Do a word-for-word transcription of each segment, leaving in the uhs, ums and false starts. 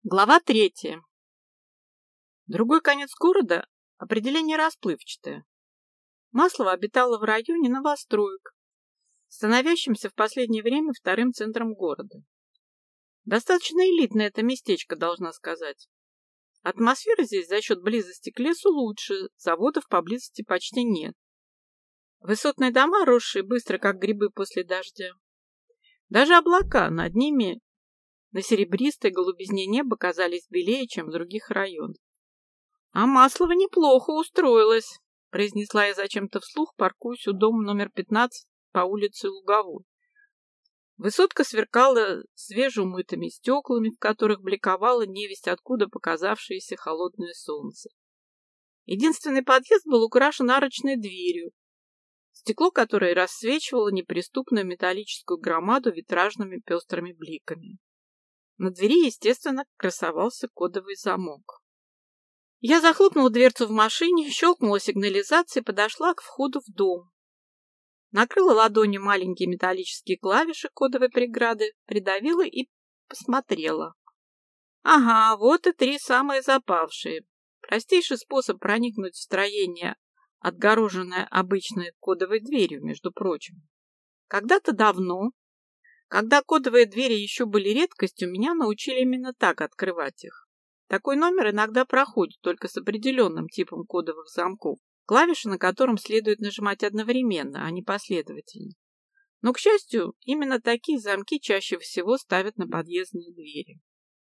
Глава третья. Другой конец города – определение расплывчатое. Маслово обитало в районе новостроек, становящемся в последнее время вторым центром города. Достаточно элитное это местечко, должна сказать. Атмосфера здесь за счет близости к лесу лучше, заводов поблизости почти нет. Высотные дома, росшие быстро, как грибы после дождя. Даже облака над ними на серебристой голубизне неба казались белее, чем в других районах. «А Маслова неплохо устроилась», — произнесла я зачем-то вслух, паркуясь у дома номер пятнадцать по улице Луговой. Высотка сверкала свежеумытыми стеклами, в которых бликовало невесть откуда показавшееся холодное солнце. Единственный подъезд был украшен арочной дверью, стекло которой рассвечивало неприступную металлическую громаду витражными пестрыми бликами. На двери, естественно, красовался кодовый замок. Я захлопнула дверцу в машине, щелкнула сигнализацией и подошла к входу в дом. Накрыла ладонью маленькие металлические клавиши кодовой преграды, придавила и посмотрела. Ага, вот и три самые запавшие. Простейший способ проникнуть в строение, отгороженное обычной кодовой дверью, между прочим. Когда-то давно, когда кодовые двери еще были редкостью, меня научили именно так открывать их. Такой номер иногда проходит только с определенным типом кодовых замков, клавиши на котором следует нажимать одновременно, а не последовательно. Но, к счастью, именно такие замки чаще всего ставят на подъездные двери.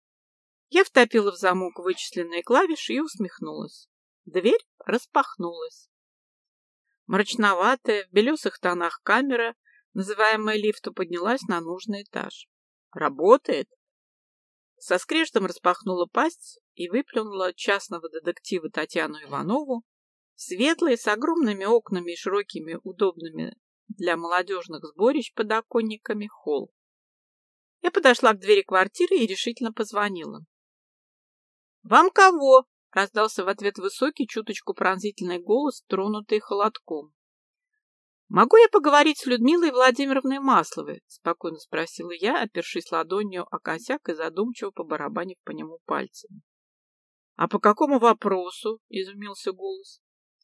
Я втопила в замок вычисленные клавиши и усмехнулась. Дверь распахнулась. Мрачноватая, в белесых тонах камера, называемая лифтом, поднялась на нужный этаж. Работает? Со скрежетом распахнула пасть и выплюнула частного детектива Татьяну Иванову, светлые, с огромными окнами и широкими, удобными для молодежных сборищ подоконниками, холл. Я подошла к двери квартиры и решительно позвонила. «Вам кого?» — раздался в ответ высокий, чуточку пронзительный голос, тронутый холодком. «Могу я поговорить с Людмилой Владимировной Масловой?» — спокойно спросила я, опершись ладонью о косяк и задумчиво побарабанив по нему пальцами. «А по какому вопросу?» — изумился голос.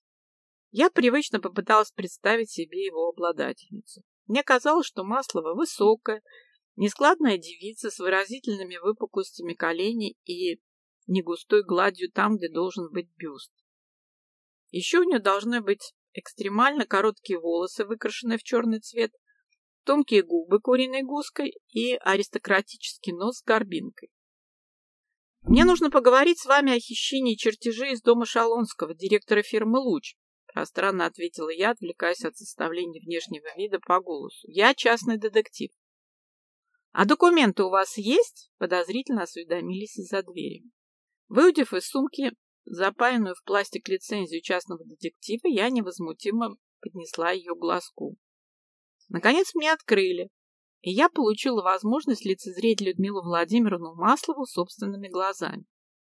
Я привычно попыталась представить себе его обладательницу. Мне казалось, что Маслова высокая, нескладная девица с выразительными выпуклостями коленей и негустой гладью там, где должен быть бюст. Еще у нее должны быть экстремально короткие волосы, выкрашенные в черный цвет, тонкие губы куриной гуской и аристократический нос с горбинкой. «Мне нужно поговорить с вами о хищении чертежей из дома Шалонского, директора фирмы «Луч», пространно ответила я, отвлекаясь от составления внешнего вида по голосу. «Я частный детектив». «А документы у вас есть?» — подозрительно осведомились из-за двери. Выудив из сумки запаянную в пластик лицензию частного детектива, я невозмутимо поднесла ее к глазку. Наконец мне открыли, и я получила возможность лицезреть Людмилу Владимировну Маслову собственными глазами.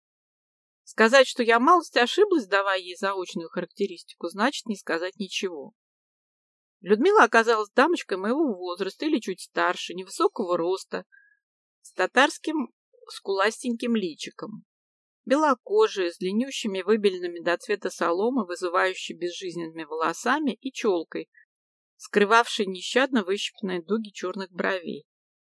Сказать, что я малость ошиблась, давая ей заочную характеристику, значит не сказать ничего. Людмила оказалась дамочкой моего возраста или чуть старше, невысокого роста, с татарским скуластеньким личиком. Белокожие, с длиннющими выбеленными до цвета соломы, вызывающей безжизненными волосами и челкой, скрывавшей нещадно выщипанные дуги черных бровей.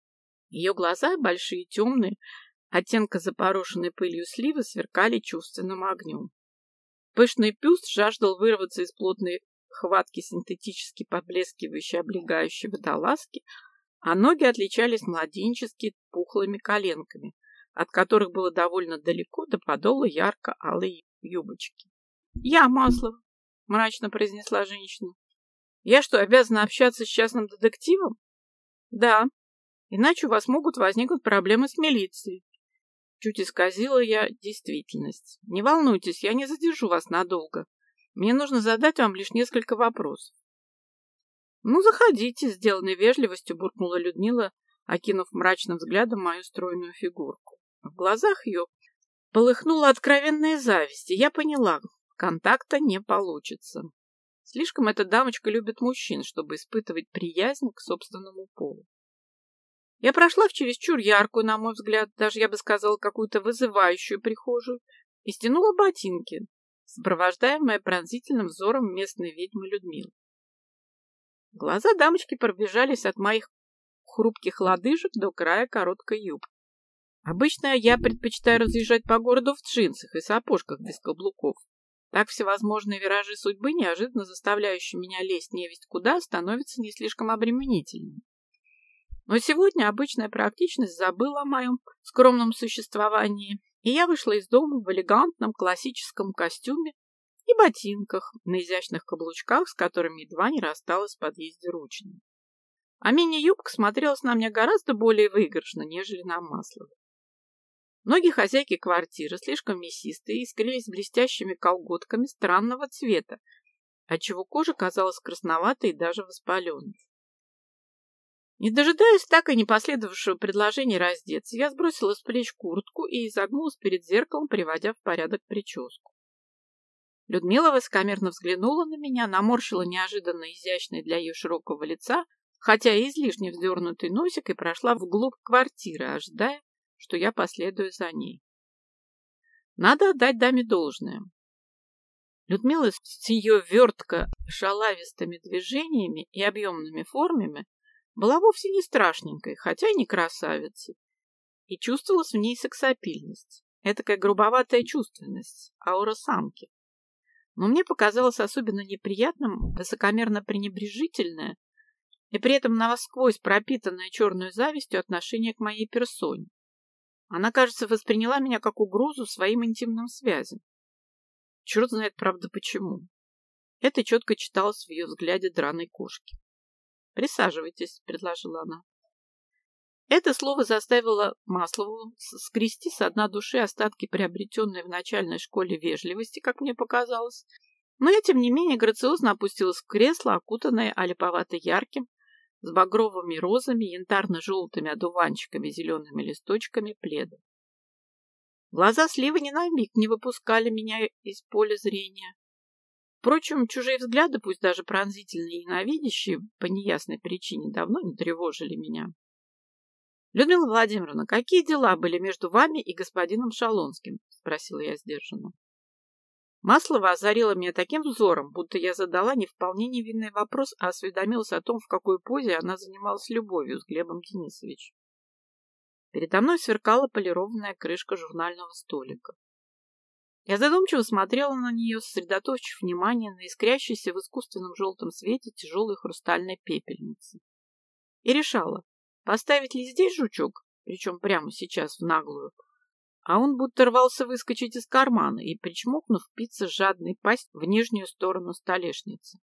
Ее глаза, большие и темные, оттенка запорошенной пылью сливы, сверкали чувственным огнем. Пышный бюст жаждал вырваться из плотной хватки синтетически поблескивающей облегающей водолазки, а ноги отличались младенчески пухлыми коленками, от которых было довольно далеко до подола ярко-алой юбочки. «Я Маслова», — мрачно произнесла женщина. «Я что, обязана общаться с частным детективом?» «Да, иначе у вас могут возникнуть проблемы с милицией». Чуть исказила я действительность. «Не волнуйтесь, я не задержу вас надолго. Мне нужно задать вам лишь несколько вопросов». «Ну, заходите», — сделанной вежливостью буркнула Людмила, окинув мрачным взглядом мою стройную фигурку. В глазах ее полыхнула откровенная зависть, и я поняла, контакта не получится. Слишком эта дамочка любит мужчин, чтобы испытывать приязнь к собственному полу. Я прошла в чересчур яркую, на мой взгляд, даже, я бы сказала, какую-то вызывающую прихожую и стянула ботинки, сопровождаемая пронзительным взором местной ведьмы Людмилы. Глаза дамочки пробежались от моих хрупких лодыжек до края короткой юбки. Обычно я предпочитаю разъезжать по городу в джинсах и сапожках без каблуков. Так всевозможные виражи судьбы, неожиданно заставляющие меня лезть невесть куда, становятся не слишком обременительными. Но сегодня обычная практичность забыла о моем скромном существовании, и я вышла из дома в элегантном классическом костюме и ботинках на изящных каблучках, с которыми едва не рассталась в подъезде ручной. А мини-юбка смотрелась на мне гораздо более выигрышно, нежели на Масловой. Ноги хозяйки квартиры, слишком мясистые, искрились блестящими колготками странного цвета, отчего кожа казалась красноватой и даже воспаленной. Не дожидаясь так и не последовавшего предложения раздеться, я сбросила с плеч куртку и изогнулась перед зеркалом, приводя в порядок прическу. Людмила высокомерно взглянула на меня, наморщила неожиданно изящный для ее широкого лица, хотя и излишне вздернутый носик, и прошла вглубь квартиры, ожидая, что я последую за ней. Надо отдать даме должное. Людмила с ее вертко шалавистыми движениями и объемными формами была вовсе не страшненькой, хотя и не красавицей, и чувствовалась в ней сексапильность, этакая грубоватая чувственность, аура самки. Но мне показалось особенно неприятным высокомерно-пренебрежительное и при этом насквозь пропитанное черной завистью отношение к моей персоне. Она, кажется, восприняла меня как угрозу своим интимным связям. Черт знает, правда, почему. Это четко читалось в ее взгляде драной кошки. «Присаживайтесь», — предложила она. Это слово заставило Маслову скрести со дна души остатки приобретенной в начальной школе вежливости, как мне показалось, но я, тем не менее, грациозно опустилась в кресло, окутанное олиповато-ярким, с багровыми розами, янтарно-желтыми одуванчиками, зелеными листочками пледа. Глаза Сливы ни на миг не выпускали меня из поля зрения. Впрочем, чужие взгляды, пусть даже пронзительные и ненавидящие, по неясной причине давно не тревожили меня. «Людмила Владимировна, какие дела были между вами и господином Шалонским?» — спросила я сдержанно. Маслова озарила меня таким взором, будто я задала не вполне невинный вопрос, а осведомилась о том, в какой позе она занималась любовью с Глебом Денисовичем. Передо мной сверкала полированная крышка журнального столика. Я задумчиво смотрела на нее, сосредоточив внимание на искрящейся в искусственном желтом свете тяжелой хрустальной пепельнице. И решала, поставить ли здесь жучок, причем прямо сейчас в наглую, а он будто рвался выскочить из кармана и, причмокнув, впиться жадной пасть в нижнюю сторону столешницы.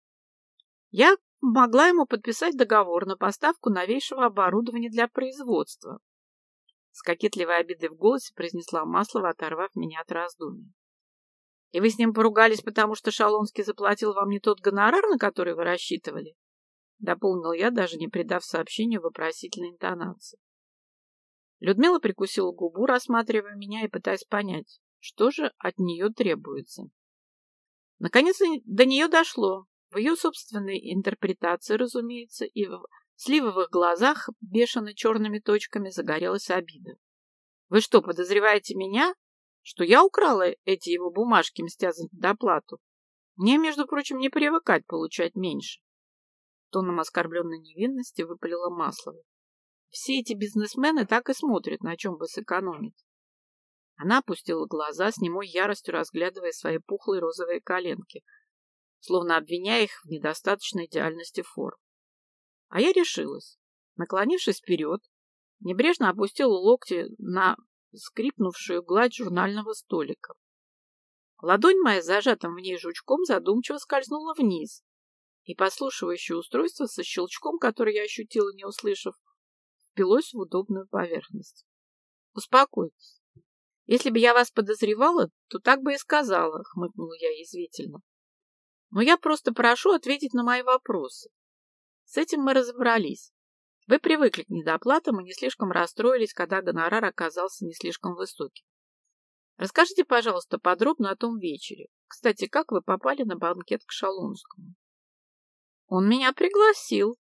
Я могла ему подписать договор на поставку новейшего оборудования для производства. С кокетливой обидой в голосе произнесла Маслова, оторвав меня от раздумий. «И вы с ним поругались, потому что Шалонский заплатил вам не тот гонорар, на который вы рассчитывали?» Дополнил я, даже не придав сообщению вопросительной интонации. Людмила прикусила губу, рассматривая меня и пытаясь понять, что же от нее требуется. Наконец до нее дошло. В ее собственной интерпретации, разумеется, и в сливовых глазах бешено черными точками загорелась обида. «Вы что, подозреваете меня, что я украла эти его бумажки, мстя за доплату? Мне, между прочим, не привыкать получать меньше». Тоном оскорбленной невинности выпалила Маслова. «Все эти бизнесмены так и смотрят, на чем бы сэкономить». Она опустила глаза, с немой яростью разглядывая свои пухлые розовые коленки, словно обвиняя их в недостаточной идеальности форм. А я решилась. Наклонившись вперед, небрежно опустила локти на скрипнувшую гладь журнального столика. Ладонь моя, зажатым в ней жучком, задумчиво скользнула вниз, и подслушивающее устройство со щелчком, который я ощутила, не услышав, впилось в удобную поверхность. «Успокойтесь. Если бы я вас подозревала, то так бы и сказала», — хмыкнула я язвительно. «Но я просто прошу ответить на мои вопросы. С этим мы разобрались. Вы привыкли к недоплатам и не слишком расстроились, когда гонорар оказался не слишком высоким. Расскажите, пожалуйста, подробно о том вечере. Кстати, как вы попали на банкет к Шалонскому?» «Он меня пригласил», —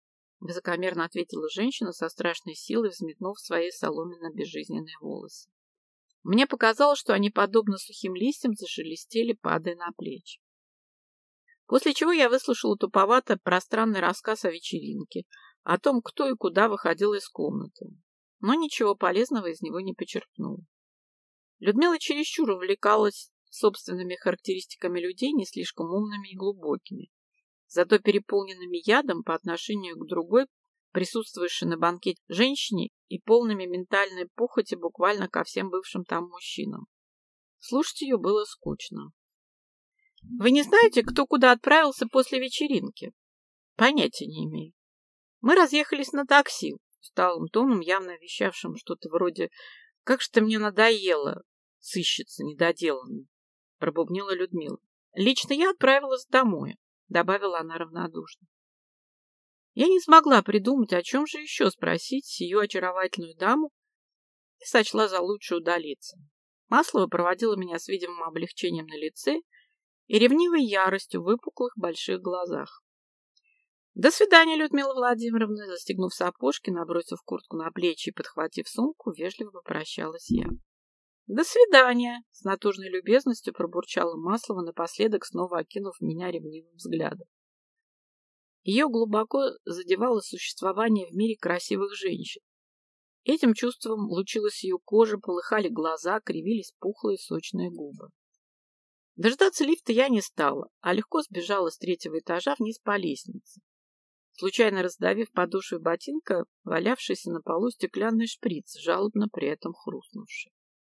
высокомерно ответила женщина со страшной силой, взметнув свои соломенно-безжизненные волосы. Мне показалось, что они, подобно сухим листьям, зашелестели, падая на плечи. После чего я выслушала туповато пространный рассказ о вечеринке, о том, кто и куда выходил из комнаты, но ничего полезного из него не почерпнула. Людмила чересчур увлекалась собственными характеристиками людей, не слишком умными и глубокими, зато переполненными ядом по отношению к другой, присутствующей на банкете женщине и полными ментальной похоти буквально ко всем бывшим там мужчинам. Слушать ее было скучно. «Вы не знаете, кто куда отправился после вечеринки?» «Понятия не имею. Мы разъехались на такси», усталым тоном, явно вещавшим что-то вроде «Как же ты мне надоела, сыщица недоделанная», пробубнила Людмила. «Лично я отправилась домой», добавила она равнодушно. Я не смогла придумать, о чем же еще спросить сию очаровательную даму и сочла за лучшее удалиться. Маслова проводила меня с видимым облегчением на лице и ревнивой яростью в выпуклых больших глазах. «До свидания, Людмила Владимировна!» Застегнув сапожки, набросив куртку на плечи и подхватив сумку, вежливо попрощалась я. «До свидания!» — с натужной любезностью пробурчала Маслова, напоследок снова окинув меня ревнивым взглядом. Ее глубоко задевало существование в мире красивых женщин. Этим чувством лучилась ее кожа, полыхали глаза, кривились пухлые сочные губы. Дождаться лифта я не стала, а легко сбежала с третьего этажа вниз по лестнице, случайно раздавив подошвой ботинка валявшийся на полу стеклянный шприц, жалобно при этом хрустнувший.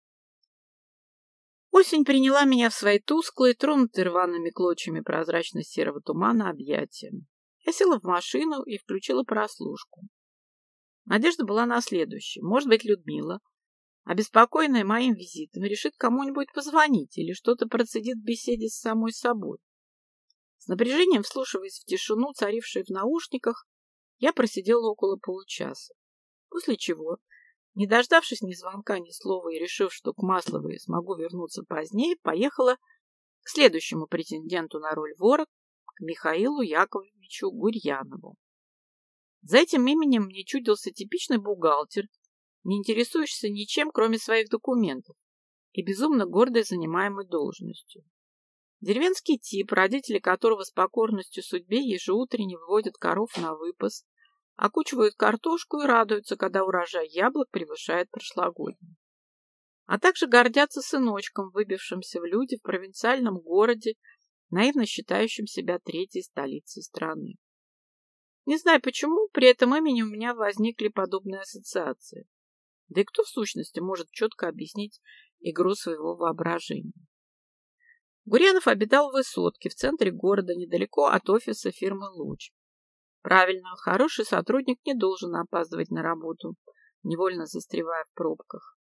Осень приняла меня в свои тусклые, тронутые рваными клочьями прозрачно-серого тумана объятия. Я села в машину и включила прослушку. Надежда была на следующее. Может быть, Людмила, обеспокоенная моим визитом, решит кому-нибудь позвонить или что-то процедит в беседе с самой собой. С напряжением вслушиваясь в тишину, царившую в наушниках, я просидела около получаса. После чего, не дождавшись ни звонка, ни слова и решив, что к Масловой смогу вернуться позднее, поехала к следующему претенденту на роль вора, к Михаилу Яковлевичу Гурьянову. За этим именем мне чудился типичный бухгалтер, не интересующийся ничем, кроме своих документов, и безумно гордый занимаемой должностью. Деревенский тип, родители которого с покорностью судьбе ежеутренне выводят коров на выпас, окучивают картошку и радуются, когда урожай яблок превышает прошлогодний. А также гордятся сыночком, выбившимся в люди в провинциальном городе, наивно считающим себя третьей столицей страны. Не знаю почему, при этом имени у меня возникли подобные ассоциации. Да и кто в сущности может четко объяснить игру своего воображения? Гурьянов обитал в высотке в центре города, недалеко от офиса фирмы «Луч». Правильно, хороший сотрудник не должен опаздывать на работу, невольно застревая в пробках.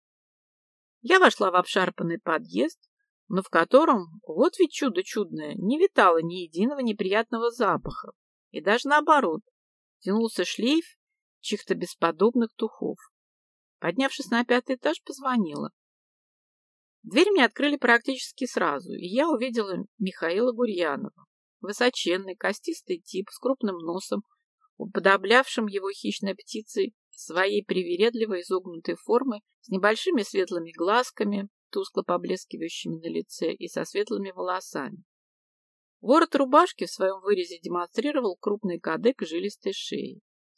Я вошла в обшарпанный подъезд, но в котором, вот ведь чудо чудное, не витало ни единого неприятного запаха, и даже наоборот, тянулся шлейф чьих-то бесподобных духов. Поднявшись на пятый этаж, позвонила. Дверь мне открыли практически сразу, и я увидела Михаила Гурьянова. Высоченный, костистый тип с крупным носом, уподоблявшим его хищной птицей своей привередливо изогнутой формы, с небольшими светлыми глазками, тускло поблескивающими на лице и со светлыми волосами. Ворот рубашки в своем вырезе демонстрировал крупный кадык жилистой шеи.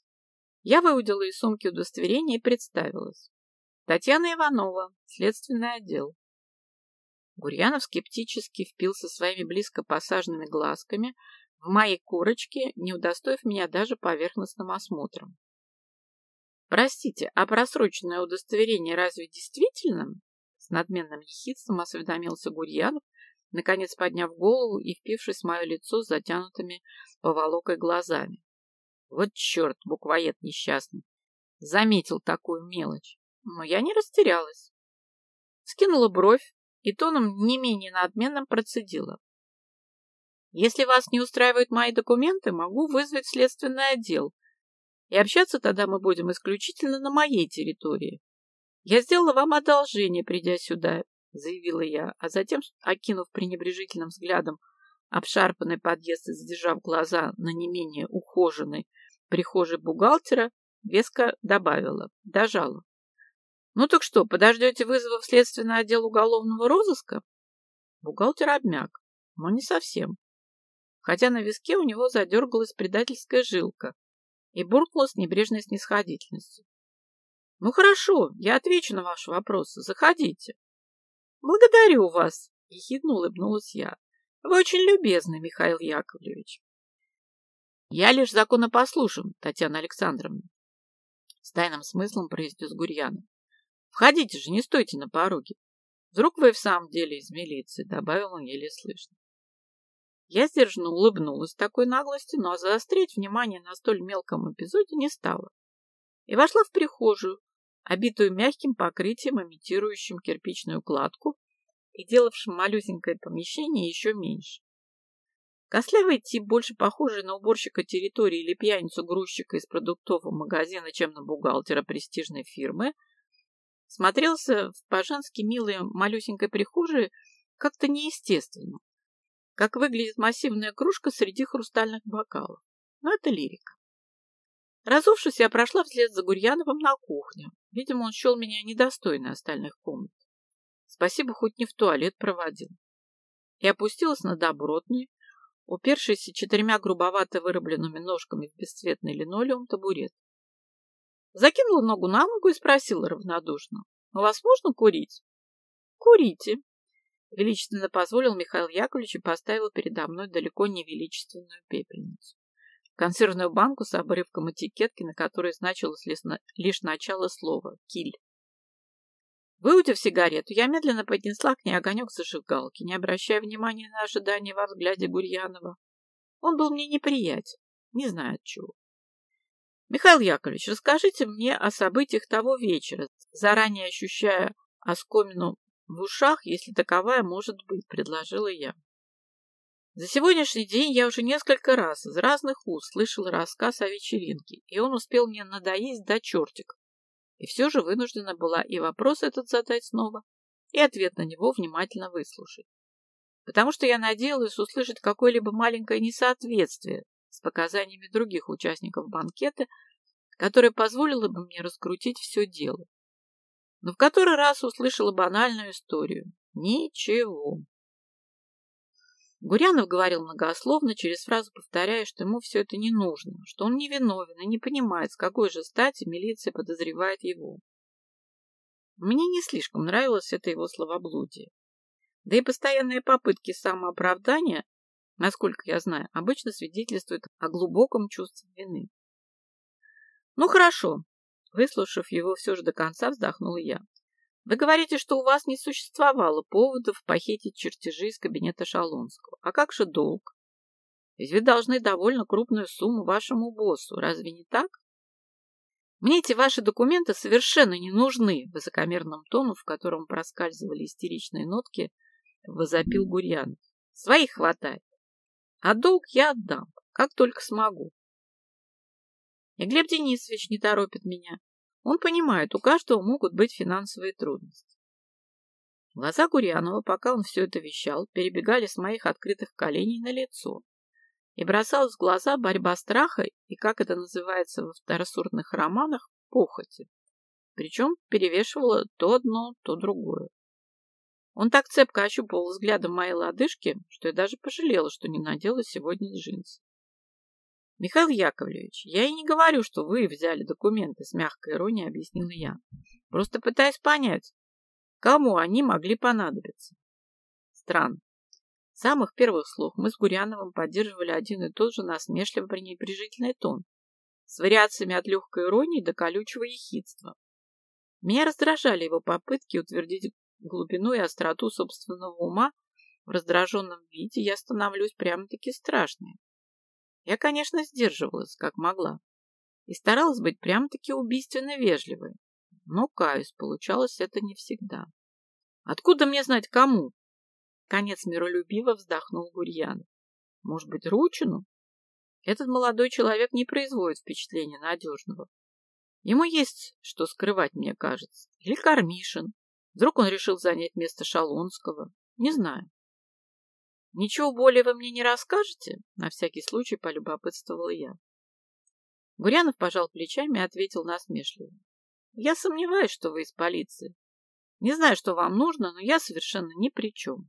Я выудила из сумки удостоверение и представилась. Татьяна Иванова, следственный отдел. Гурьянов скептически впился своими близко посаженными глазками в мои корочки, не удостоив меня даже поверхностным осмотром. «Простите, а просроченное удостоверение разве действительно?» С надменным ехидством осведомился Гурьянов, наконец подняв голову и впившись в мое лицо с затянутыми поволокой глазами. Вот черт, буквоед несчастный, заметил такую мелочь. Но я не растерялась. Скинула бровь и тоном не менее надменным процедила. Если вас не устраивают мои документы, могу вызвать следственный отдел. И общаться тогда мы будем исключительно на моей территории. Я сделала вам одолжение, придя сюда, заявила я, а затем, окинув пренебрежительным взглядом обшарпанный подъезд и задержав глаза на не менее ухоженной, прихожей бухгалтера, веско добавила, дожала. «Ну так что, подождете вызова в следственный отдел уголовного розыска?» Бухгалтер обмяк, но не совсем, хотя на виске у него задергалась предательская жилка и буркнула с небрежной снисходительностью. «Ну хорошо, я отвечу на ваши вопросы. Заходите». «Благодарю вас», — ехидно улыбнулась я. «Вы очень любезны, Михаил Яковлевич». «Я лишь законопослушен, Татьяна Александровна», — с тайным смыслом произнес Гурьянов. «Входите же, не стойте на пороге. Вдруг вы в самом деле из милиции», — добавил он еле слышно. Я сдержанно улыбнулась такой наглости, но заострять внимание на столь мелком эпизоде не стала. И вошла в прихожую, обитую мягким покрытием, имитирующим кирпичную кладку и делавшим малюсенькое помещение еще меньше. Костлявый тип, больше похожий на уборщика территории или пьяницу-грузчика из продуктового магазина, чем на бухгалтера престижной фирмы, смотрелся в по-женски милой малюсенькой прихожей как-то неестественно, как выглядит массивная кружка среди хрустальных бокалов. Но это лирика. Разувшись, я прошла вслед за Гурьяновым на кухню. Видимо, он счел меня недостойной остальных комнат. Спасибо, хоть не в туалет проводил. И опустилась на добротный, упершийся четырьмя грубовато вырубленными ножками в бесцветный линолеум табурет. Закинула ногу на ногу и спросила равнодушно: «У вас можно курить?» «Курите», — величественно позволил Михаил Яковлевич и поставил передо мной далеко не величественную пепельницу. Консервную банку с обрывком этикетки, на которой значилось лишь начало слова «киль». Выудив сигарету, я медленно поднесла к ней огонек зажигалки, не обращая внимания на ожидание во взгляде Гурьянова. Он был мне неприятен, не знаю отчего. «Михаил Яковлевич, расскажите мне о событиях того вечера, заранее ощущая оскомину в ушах, если таковая может быть», — предложила я. За сегодняшний день я уже несколько раз из разных уст слышала рассказ о вечеринке, и он успел мне надоесть до чертиков. И все же вынуждена была и вопрос этот задать снова, и ответ на него внимательно выслушать. Потому что я надеялась услышать какое-либо маленькое несоответствие с показаниями других участников банкета, которое позволило бы мне раскрутить все дело. Но в который раз услышала банальную историю. Ничего. Гурьянов говорил многословно, через фразу повторяя, что ему все это не нужно, что он невиновен и не понимает, с какой же стати милиция подозревает его. Мне не слишком нравилось это его словоблудие. Да и постоянные попытки самооправдания, насколько я знаю, обычно свидетельствуют о глубоком чувстве вины. Ну хорошо, выслушав его все же до конца, вздохнула я. Вы говорите, что у вас не существовало поводов похитить чертежи из кабинета Шалунского. А как же долг? Ведь вы должны довольно крупную сумму вашему боссу. Разве не так? Мне эти ваши документы совершенно не нужны, высокомерным тоном, в котором проскальзывали истеричные нотки, возопил Гурьянов. Своих хватает. А долг я отдам, как только смогу. И Глеб Денисович не торопит меня. Он понимает, у каждого могут быть финансовые трудности. Глаза Гурьянова, пока он все это вещал, перебегали с моих открытых коленей на лицо. И бросалась в глаза борьба страха и, как это называется во второсортных романах, похоти. Причем перевешивало то одно, то другое. Он так цепко ощупывал взглядом мои лодыжки, что я даже пожалела, что не надела сегодня джинсы. «Михаил Яковлевич, я и не говорю, что вы взяли документы», — с мягкой иронией объяснила я. «Просто пытаюсь понять, кому они могли понадобиться». Странно. С самых первых слов мы с Гурьяновым поддерживали один и тот же насмешливо-пренебрежительный тон, с вариациями от легкой иронии до колючего ехидства. Меня раздражали его попытки утвердить глубину и остроту собственного ума. В раздраженном виде я становлюсь прямо-таки страшной. Я, конечно, сдерживалась, как могла, и старалась быть прямо-таки убийственно вежливой, но, каюсь, получалось это не всегда. Откуда мне знать, кому? Конец миролюбиво вздохнул Гурьянов. Может быть, Ручину? Этот молодой человек не производит впечатления надежного. Ему есть что скрывать, мне кажется. Или Кармишин. Вдруг он решил занять место Шалунского. Не знаю. «Ничего более вы мне не расскажете?» — на всякий случай полюбопытствовала я. Гурьянов пожал плечами и ответил насмешливо. Я сомневаюсь, что вы из полиции. Не знаю, что вам нужно, но я совершенно ни при чем.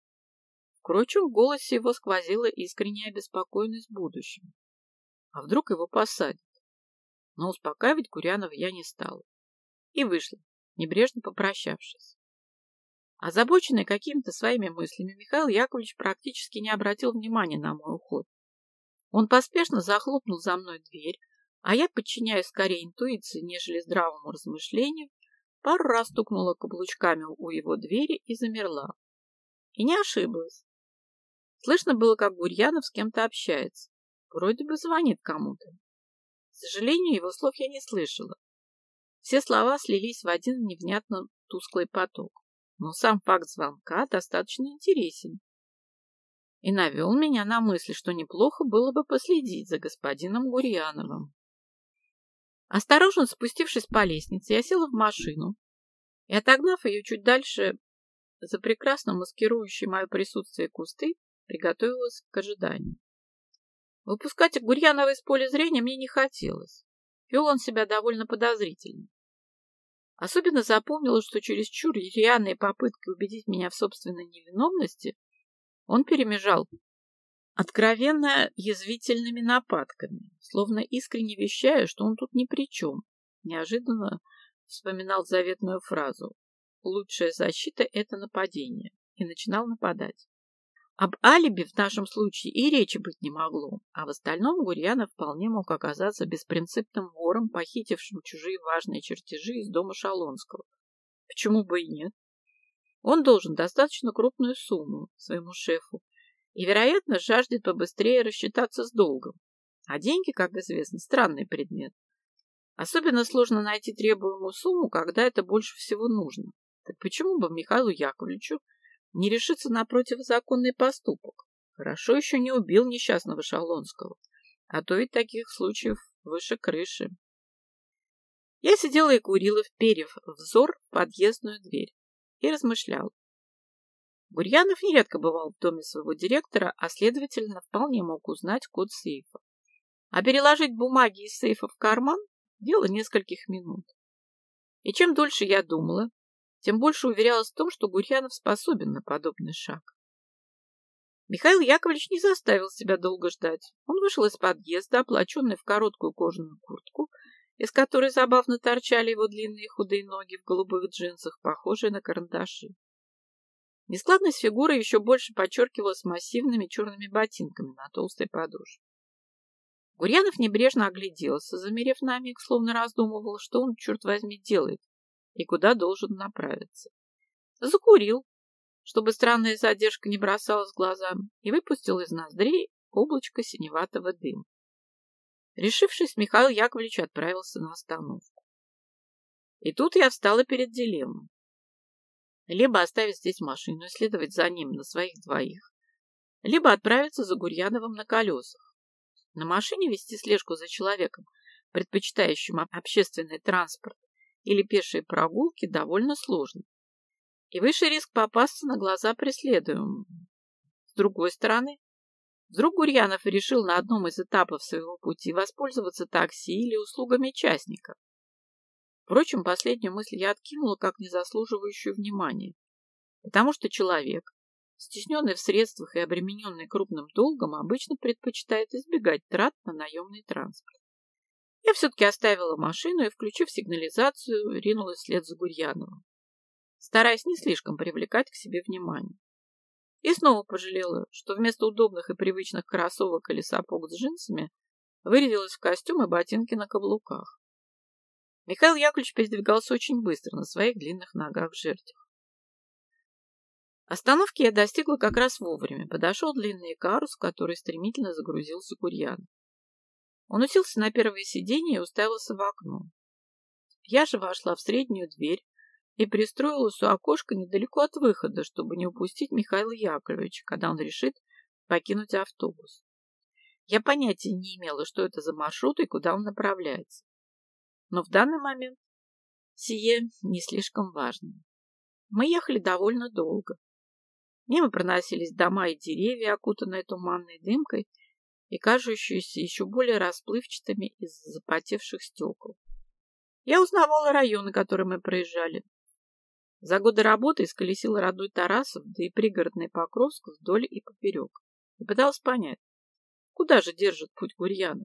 Впрочем, в голосе его сквозила искренняя обеспокоенность будущим. А вдруг его посадят? Но успокаивать Гурьянова я не стала. И вышла, небрежно попрощавшись. Озабоченный какими-то своими мыслями, Михаил Яковлевич практически не обратил внимания на мой уход. Он поспешно захлопнул за мной дверь, а я, подчиняясь скорее интуиции, нежели здравому размышлению, пару раз стукнула каблучками у его двери и замерла. И не ошиблась. Слышно было, как Гурьянов с кем-то общается. Вроде бы звонит кому-то. К сожалению, его слов я не слышала. Все слова слились в один невнятно тусклый поток. Но сам факт звонка достаточно интересен. И навел меня на мысль, что неплохо было бы последить за господином Гурьяновым. Осторожно спустившись по лестнице, я села в машину и, отогнав ее чуть дальше за прекрасно маскирующие мое присутствие кусты, приготовилась к ожиданию. Выпускать Гурьянова из поля зрения мне не хотелось. Вел он себя довольно подозрительно. Особенно запомнила, что чересчур рьяные попытки убедить меня в собственной невиновности он перемежал откровенно язвительными нападками, словно искренне вещая, что он тут ни при чем. Неожиданно вспоминал заветную фразу «Лучшая защита – это нападение» и начинал нападать. Об алиби в нашем случае и речи быть не могло, а в остальном Гурьянов вполне мог оказаться беспринципным вором, похитившим чужие важные чертежи из дома Шалонского. Почему бы и нет? Он должен достаточно крупную сумму своему шефу и, вероятно, жаждет побыстрее рассчитаться с долгом. А деньги, как известно, странный предмет. Особенно сложно найти требуемую сумму, когда это больше всего нужно. Так почему бы Михаилу Яковлевичу не решиться на противозаконный поступок? Хорошо еще не убил несчастного Шалонского, а то ведь таких случаев выше крыши. Я сидела и курила, вперев взор в подъездную дверь, и размышлял. Гурьянов нередко бывал в доме своего директора, а, следовательно, вполне мог узнать код сейфа. А переложить бумаги из сейфа в карман – дело нескольких минут. И чем дольше я думала, тем больше уверялась в том, что Гурьянов способен на подобный шаг. Михаил Яковлевич не заставил себя долго ждать. Он вышел из подъезда, облаченный в короткую кожаную куртку, из которой забавно торчали его длинные худые ноги в голубых джинсах, похожие на карандаши. Нескладность фигуры еще больше подчеркивалась массивными черными ботинками на толстой подошве. Гурьянов небрежно огляделся, замерев на миг, словно раздумывал, что он, черт возьми, делает и куда должен направиться. Закурил, чтобы странная задержка не бросалась в глаза, и выпустил из ноздрей облачко синеватого дыма. Решившись, Михаил Яковлевич отправился на остановку. И тут я встала перед дилеммой. Либо оставить здесь машину и следовать за ним на своих двоих, либо отправиться за Гурьяновым на колесах. На машине вести слежку за человеком, предпочитающим общественный транспорт или пешие прогулки, довольно сложно. И выше риск попасться на глаза преследуемому. С другой стороны, вдруг Гурьянов решил на одном из этапов своего пути воспользоваться такси или услугами частника. Впрочем, последнюю мысль я откинула как незаслуживающую внимания, потому что человек, стесненный в средствах и обремененный крупным долгом, обычно предпочитает избегать трат на наемный транспорт. Я все-таки оставила машину и, включив сигнализацию, ринулась вслед за Гурьяновым, стараясь не слишком привлекать к себе внимание. И снова пожалела, что вместо удобных и привычных кроссовок или сапог с джинсами вырядилась в костюм и ботинки на каблуках. Михаил Яковлевич передвигался очень быстро на своих длинных ногах в жертвах. Остановки я достигла как раз вовремя. Подошел длинный карус, в который стремительно загрузился Гурьянов. Он уселся на первое сиденье и уставился в окно. Я же вошла в среднюю дверь и пристроилась у окошка недалеко от выхода, чтобы не упустить Михаила Яковлевича, когда он решит покинуть автобус. Я понятия не имела, что это за маршрут и куда он направляется. Но в данный момент сие не слишком важно. Мы ехали довольно долго. Мимо проносились дома и деревья, окутанные туманной дымкой, и кажущиеся еще более расплывчатыми из-за запотевших стекол. Я узнавала районы, которые мы проезжали. За годы работы исколесила родной Тарасов, да и пригородный Покровск вдоль и поперек, и пыталась понять, куда же держит путь Гурьянов.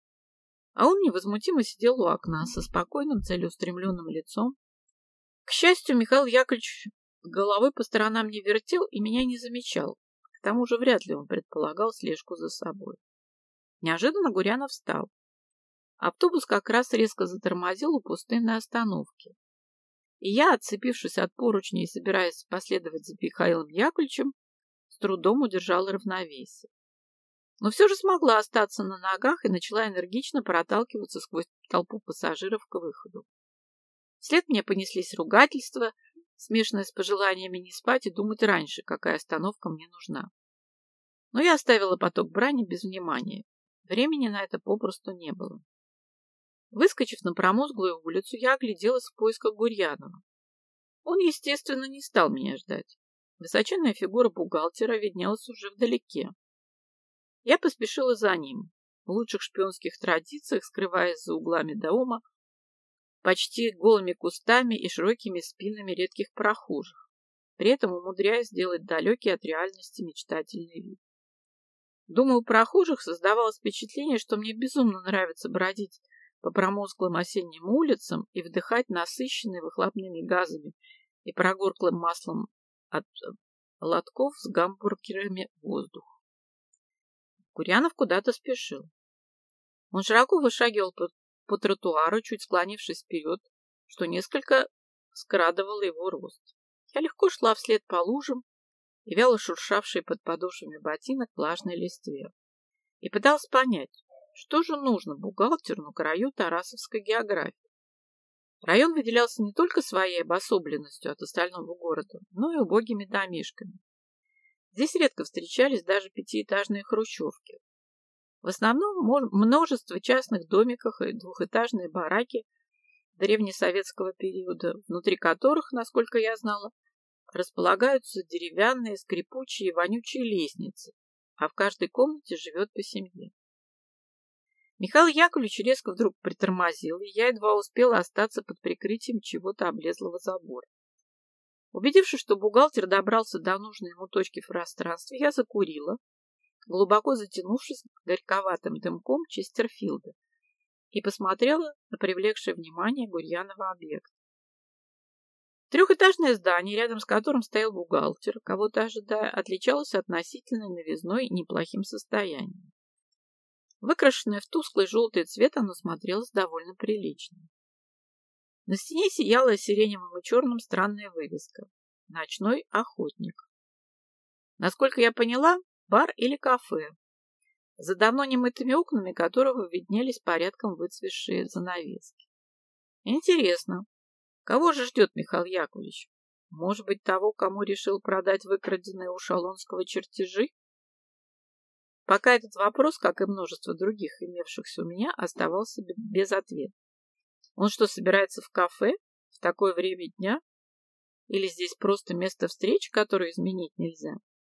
А он невозмутимо сидел у окна со спокойным целеустремленным лицом. К счастью, Михаил Яковлевич головой по сторонам не вертел и меня не замечал. К тому же вряд ли он предполагал слежку за собой. Неожиданно Гурьянов встал. Автобус как раз резко затормозил у пустынной остановки. И я, отцепившись от поручня и собираясь последовать за Михаилом Яковлевичем, с трудом удержала равновесие. Но все же смогла остаться на ногах и начала энергично проталкиваться сквозь толпу пассажиров к выходу. Вслед мне понеслись ругательства, смешанные с пожеланиями не спать и думать раньше, какая остановка мне нужна. Но я оставила поток брани без внимания. Времени на это попросту не было. Выскочив на промозглую улицу, я огляделась в поисках Гурьянова. Он, естественно, не стал меня ждать. Высоченная фигура бухгалтера виднелась уже вдалеке. Я поспешила за ним, в лучших шпионских традициях, скрываясь за углами дома, почти голыми кустами и широкими спинами редких прохожих, при этом умудряясь сделать далекий от реальности мечтательный вид. Думаю, у прохожих создавалось впечатление, что мне безумно нравится бродить по промозглым осенним улицам и вдыхать насыщенный выхлопными газами и прогорклым маслом от лотков с гамбургерами воздух. Гурьянов куда-то спешил. Он широко вышагивал по, по тротуару, чуть склонившись вперед, что несколько скрадывало его рост. Я легко шла вслед по лужам и вяло шуршавшей под подошвами ботинок влажной листве, и пыталась понять, что же нужно бухгалтеру на краю тарасовской географии. Район выделялся не только своей обособленностью от остального города, но и убогими домишками. Здесь редко встречались даже пятиэтажные хрущевки. В основном множество частных домиков и двухэтажные бараки древнесоветского периода, внутри которых, насколько я знала, располагаются деревянные, скрипучие и вонючие лестницы, а в каждой комнате живет по семье. Михаил Яковлевич резко вдруг притормозил, и я едва успела остаться под прикрытием чего-то облезлого забора. Убедившись, что бухгалтер добрался до нужной ему точки в пространстве, я закурила, глубоко затянувшись горьковатым дымком Честерфилда, и посмотрела на привлекшее внимание Гурьянова объект. Трехэтажное здание, рядом с которым стоял бухгалтер, кого-то ожидая, отличалось относительной новизной и неплохим состоянием. Выкрашенное в тусклый желтый цвет, оно смотрелось довольно прилично. На стене сияла сиреневым и черным странная вывеска «Ночной охотник». Насколько я поняла, бар или кафе, за давно немытыми окнами которого виднелись порядком выцветшие занавески. Интересно, кого же ждет Михаил Яковлевич? Может быть, того, кому решил продать выкраденные у Шалонского чертежи? Пока этот вопрос, как и множество других, имевшихся у меня, оставался без ответа. Он что, собирается в кафе в такое время дня? Или здесь просто место встречи, которое изменить нельзя?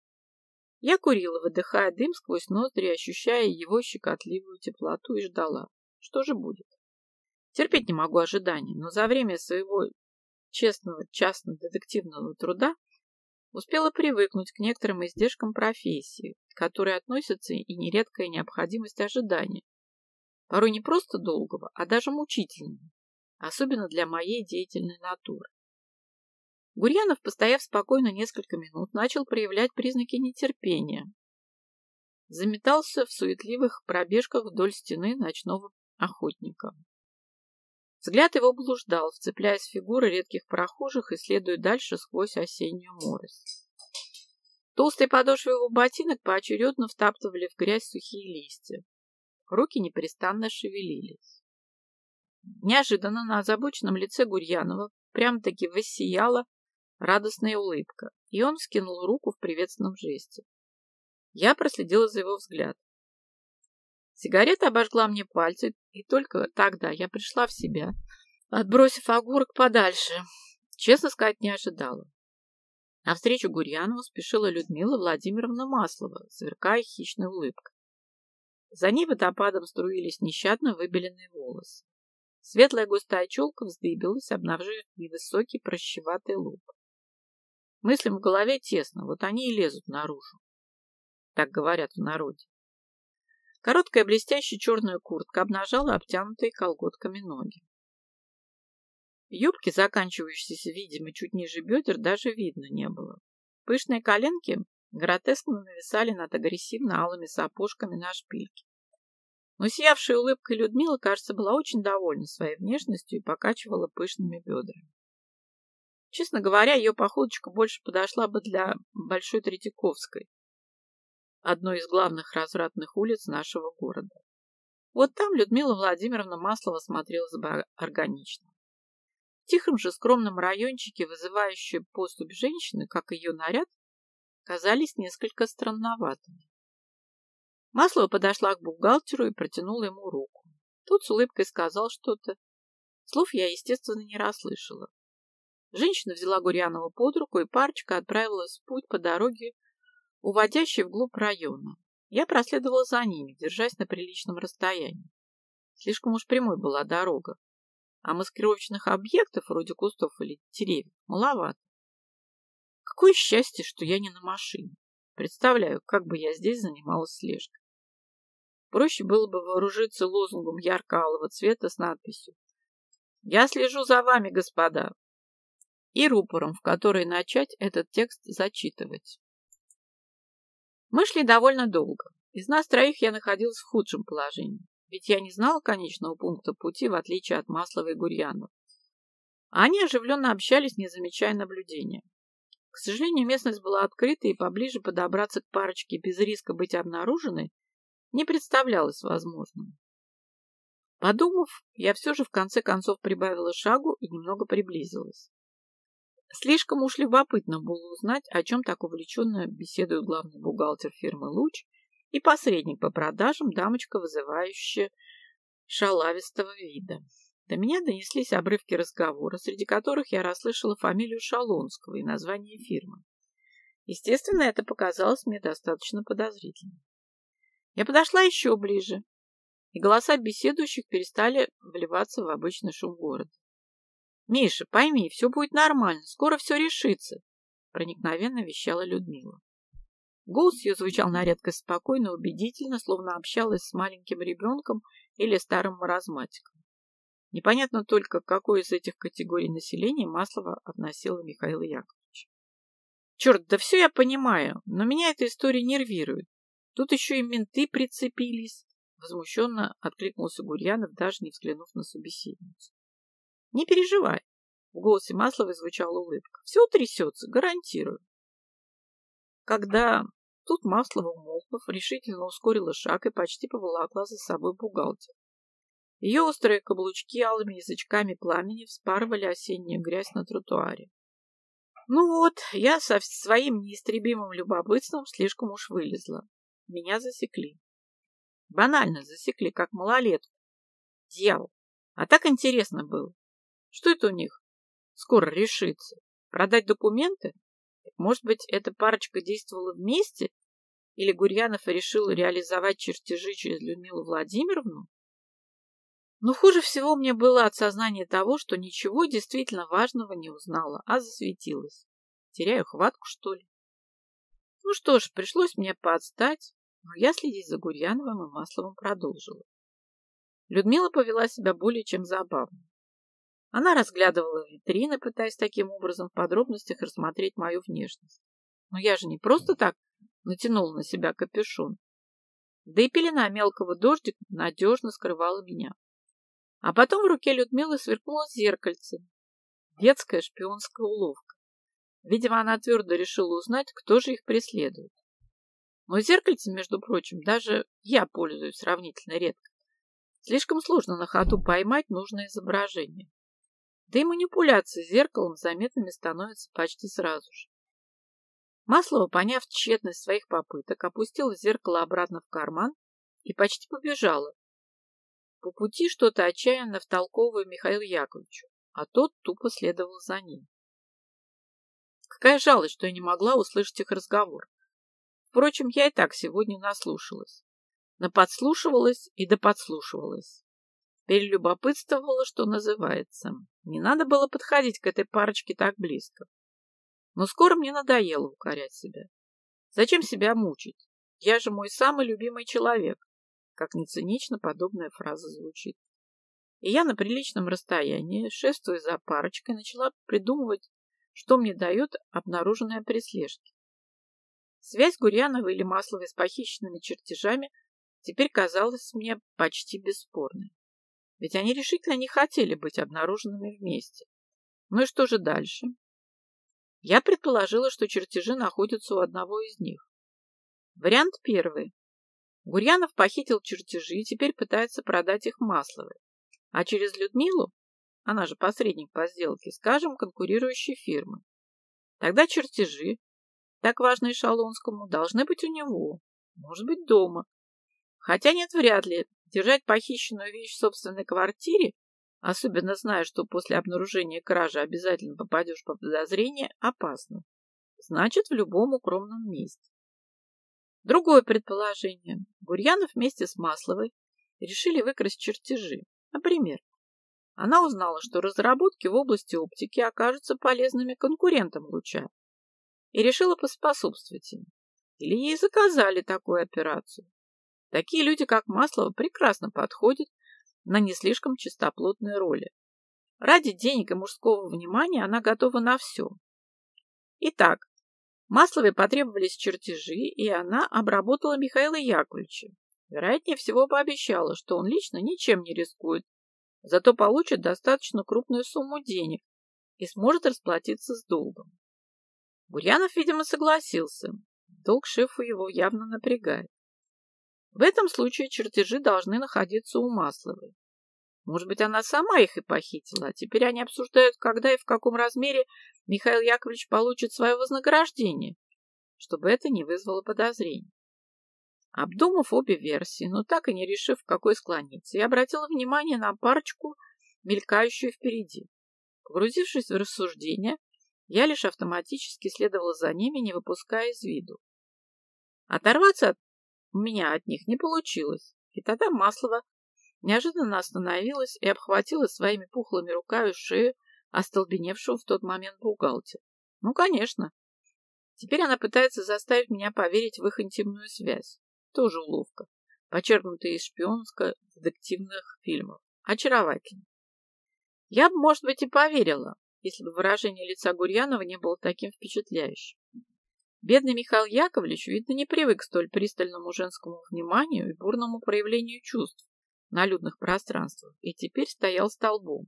Я курила, выдыхая дым сквозь ноздри, ощущая его щекотливую теплоту, и ждала. Что же будет? Терпеть не могу ожиданий, но за время своего честного частно-детективного труда успела привыкнуть к некоторым издержкам профессии, к которой относятся и нередкая необходимость ожидания. Порой не просто долгого, а даже мучительного, особенно для моей деятельной натуры. Гурьянов, постояв спокойно несколько минут, начал проявлять признаки нетерпения. Заметался в суетливых пробежках вдоль стены ночного охотника. Взгляд его блуждал, вцепляясь в фигуры редких прохожих и следуя дальше сквозь осеннюю морось. Толстые подошвы его ботинок поочередно втаптывали в грязь сухие листья. Руки непрестанно шевелились. Неожиданно на озабоченном лице Гурьянова прям-таки воссияла радостная улыбка, и он вскинул руку в приветственном жесте. Я проследила за его взгляд. Сигарета обожгла мне пальцы, и только тогда я пришла в себя, отбросив огурок подальше. Честно сказать, не ожидала. Навстречу Гурьянову спешила Людмила Владимировна Маслова, сверкая хищной улыбкой. За ней водопадом струились нещадно выбеленные волосы. Светлая густая челка вздыбилась, обнажив невысокий прощеватый лоб. Мыслям в голове тесно, вот они и лезут наружу. Так говорят в народе. Короткая блестящая черная куртка обнажала обтянутые колготками ноги. Юбки, заканчивающиеся, видимо, чуть ниже бедер, даже видно не было. Пышные коленки гротескно нависали над агрессивно-алыми сапожками на шпильке. Но сиявшая улыбкой Людмила, кажется, была очень довольна своей внешностью и покачивала пышными бедрами. Честно говоря, ее походочка больше подошла бы для Большой Третьяковской, одной из главных развратных улиц нашего города. Вот там Людмила Владимировна Маслова смотрелась бы органично. В тихом же скромном райончике, вызывающие поступь женщины, как ее наряд, казались несколько странноватыми. Маслова подошла к бухгалтеру и протянула ему руку. Тот с улыбкой сказал что-то. Слов я, естественно, не расслышала. Женщина взяла Гурьянова под руку, и парочка отправилась в путь по дороге, уводящей вглубь района. Я проследовала за ними, держась на приличном расстоянии. Слишком уж прямой была дорога, а маскировочных объектов, вроде кустов или деревьев, маловато. Какое счастье, что я не на машине. Представляю, как бы я здесь занималась слежкой. Проще было бы вооружиться лозунгом ярко-алого цвета с надписью «Я слежу за вами, господа», и рупором, в который начать этот текст зачитывать. Мы шли довольно долго. Из нас троих я находилась в худшем положении, ведь я не знала конечного пункта пути, в отличие от Маслова и Гурьянова. А они оживленно общались, не замечая наблюдения. К сожалению, местность была открыта, и поближе подобраться к парочке без риска быть обнаруженной не представлялось возможным. Подумав, я все же в конце концов прибавила шагу и немного приблизилась. Слишком уж любопытно было узнать, о чем так увлеченно беседует главный бухгалтер фирмы «Луч» и посредник по продажам, дамочка, вызывающая шалавистого вида. До меня донеслись обрывки разговора, среди которых я расслышала фамилию Шалонского и название фирмы. Естественно, это показалось мне достаточно подозрительным. Я подошла еще ближе, и голоса беседующих перестали вливаться в обычный шум города. «Миша, пойми, все будет нормально, скоро все решится», — проникновенно вещала Людмила. Голос ее звучал на редкость спокойно и убедительно, словно общалась с маленьким ребенком или старым маразматиком. Непонятно только, к какой из этих категорий населения Маслова относила Михаила Яковлевича. «Черт, да все я понимаю, но меня эта история нервирует. Тут еще и менты прицепились», — возмущенно откликнулся Гурьянов, даже не взглянув на собеседницу. «Не переживай», — в голосе Масловой звучала улыбка. «Все утрясется, гарантирую». Когда тут Маслова, умолкнув, решительно ускорила шаг и почти поволокла за собой бухгалтер. Ее острые каблучки алыми язычками пламени вспарывали осеннюю грязь на тротуаре. Ну вот, я со своим неистребимым любопытством слишком уж вылезла. Меня засекли. Банально засекли, как малолетку. Дьявол. А так интересно было. Что это у них скоро решится? Продать документы? Может быть, эта парочка действовала вместе? Или Гурьянов решил реализовать чертежи через Людмилу Владимировну? Но хуже всего мне было от сознания того, что ничего действительно важного не узнала, а засветилась. Теряю хватку, что ли? Ну что ж, пришлось мне поотстать, но я следить за Гурьяновым и Масловым продолжила. Людмила повела себя более чем забавно. Она разглядывала витрины, пытаясь таким образом в подробностях рассмотреть мою внешность. Но я же не просто так натянула на себя капюшон. Да и пелена мелкого дождика надежно скрывала меня. А потом в руке Людмилы сверкнуло зеркальце. Детская шпионская уловка. Видимо, она твердо решила узнать, кто же их преследует. Но зеркальцем, между прочим, даже я пользуюсь сравнительно редко. Слишком сложно на ходу поймать нужное изображение. Да и манипуляции зеркалом заметными становятся почти сразу же. Маслова, поняв тщетность своих попыток, опустила зеркало обратно в карман и почти побежала. По пути что-то отчаянно втолковывая Михаилу Яковлевичу, а тот тупо следовал за ним. Какая жалость, что я не могла услышать их разговор. Впрочем, я и так сегодня наслушалась. Наподслушивалась и доподслушивалась. Перелюбопытствовала, что называется. Не надо было подходить к этой парочке так близко. Но скоро мне надоело укорять себя. Зачем себя мучить? Я же мой самый любимый человек. Как ни цинично подобная фраза звучит. И я на приличном расстоянии, шествуя за парочкой, начала придумывать, что мне дает обнаруженное при слежке. Связь Гурьянова или Масловой с похищенными чертежами теперь казалась мне почти бесспорной. Ведь они решительно не хотели быть обнаруженными вместе. Ну и что же дальше? Я предположила, что чертежи находятся у одного из них. Вариант первый. Гурьянов похитил чертежи и теперь пытается продать их Масловой. А через Людмилу, она же посредник по сделке, скажем, конкурирующей фирмы. Тогда чертежи, так важные Шалонскому, должны быть у него, может быть, дома. Хотя нет, вряд ли. Держать похищенную вещь в собственной квартире, особенно зная, что после обнаружения кражи обязательно попадешь под подозрение, опасно. Значит, в любом укромном месте. Другое предположение. Гурьянов вместе с Масловой решили выкрасть чертежи. Например, она узнала, что разработки в области оптики окажутся полезными конкурентам Луча и решила поспособствовать им. Или ей заказали такую операцию. Такие люди, как Маслова, прекрасно подходят на не слишком чистоплотные роли. Ради денег и мужского внимания она готова на все. Итак, Масловой потребовались чертежи, и она обработала Михаила Яковлевича. Вероятнее всего, пообещала, что он лично ничем не рискует, зато получит достаточно крупную сумму денег и сможет расплатиться с долгом. Гурьянов, видимо, согласился. Долг шефу его явно напрягает. В этом случае чертежи должны находиться у Масловой. Может быть, она сама их и похитила, а теперь они обсуждают, когда и в каком размере Михаил Яковлевич получит свое вознаграждение, чтобы это не вызвало подозрений. Обдумав обе версии, но так и не решив, в какой склониться, я обратила внимание на парочку, мелькающую впереди. Погрузившись в рассуждения, я лишь автоматически следовала за ними, не выпуская из виду. Оторваться от У меня от них не получилось, и тогда Маслова неожиданно остановилась и обхватила своими пухлыми руками шею остолбеневшего в тот момент бухгалтера. Ну, конечно. Теперь она пытается заставить меня поверить в их интимную связь. Тоже уловка, почерпнутая из шпионско-детективных фильмов. Очаровательно. Я бы, может быть, и поверила, если бы выражение лица Гурьянова не было таким впечатляющим. Бедный Михаил Яковлевич, видно, не привык к столь пристальному женскому вниманию и бурному проявлению чувств на людных пространствах, и теперь стоял столбом.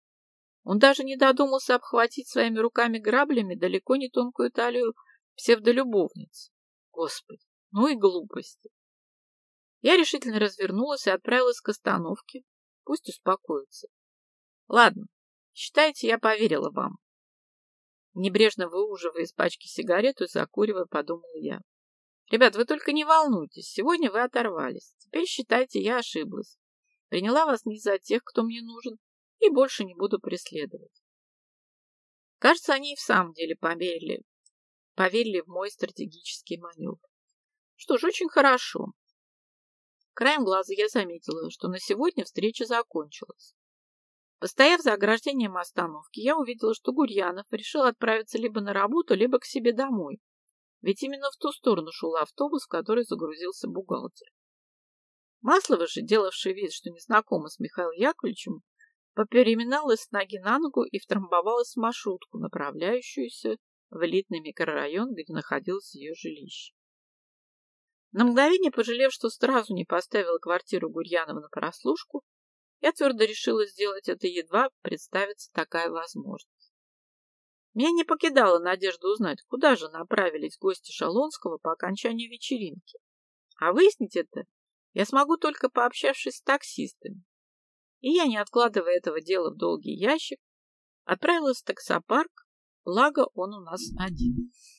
Он даже не додумался обхватить своими руками граблями далеко не тонкую талию псевдолюбовницы. Господи, ну и глупости. Я решительно развернулась и отправилась к остановке. Пусть успокоится. Ладно, считайте, я поверила вам. Небрежно выуживая из пачки сигарету и закуривая, подумала я. Ребят, вы только не волнуйтесь, сегодня вы оторвались. Теперь считайте, я ошиблась. Приняла вас не за тех, кто мне нужен, и больше не буду преследовать. Кажется, они и в самом деле поверили, поверили в мой стратегический маневр. Что ж, очень хорошо. Краем глаза я заметила, что на сегодня встреча закончилась. Постояв за ограждением остановки, я увидела, что Гурьянов решил отправиться либо на работу, либо к себе домой. Ведь именно в ту сторону шел автобус, в который загрузился бухгалтер. Маслова же, делавшая вид, что не знакома с Михаилом Яковлевичем, попереминалась с ноги на ногу и втрамбовалась в маршрутку, направляющуюся в элитный микрорайон, где находилось ее жилище. На мгновение, пожалев, что сразу не поставила квартиру Гурьянова на прослушку, я твердо решила сделать это, едва представится такая возможность. Меня не покидала надежда узнать, куда же направились гости Шалонского по окончанию вечеринки. А выяснить это я смогу только пообщавшись с таксистами. И я, не откладывая этого дела в долгий ящик, отправилась в таксопарк, благо он у нас один.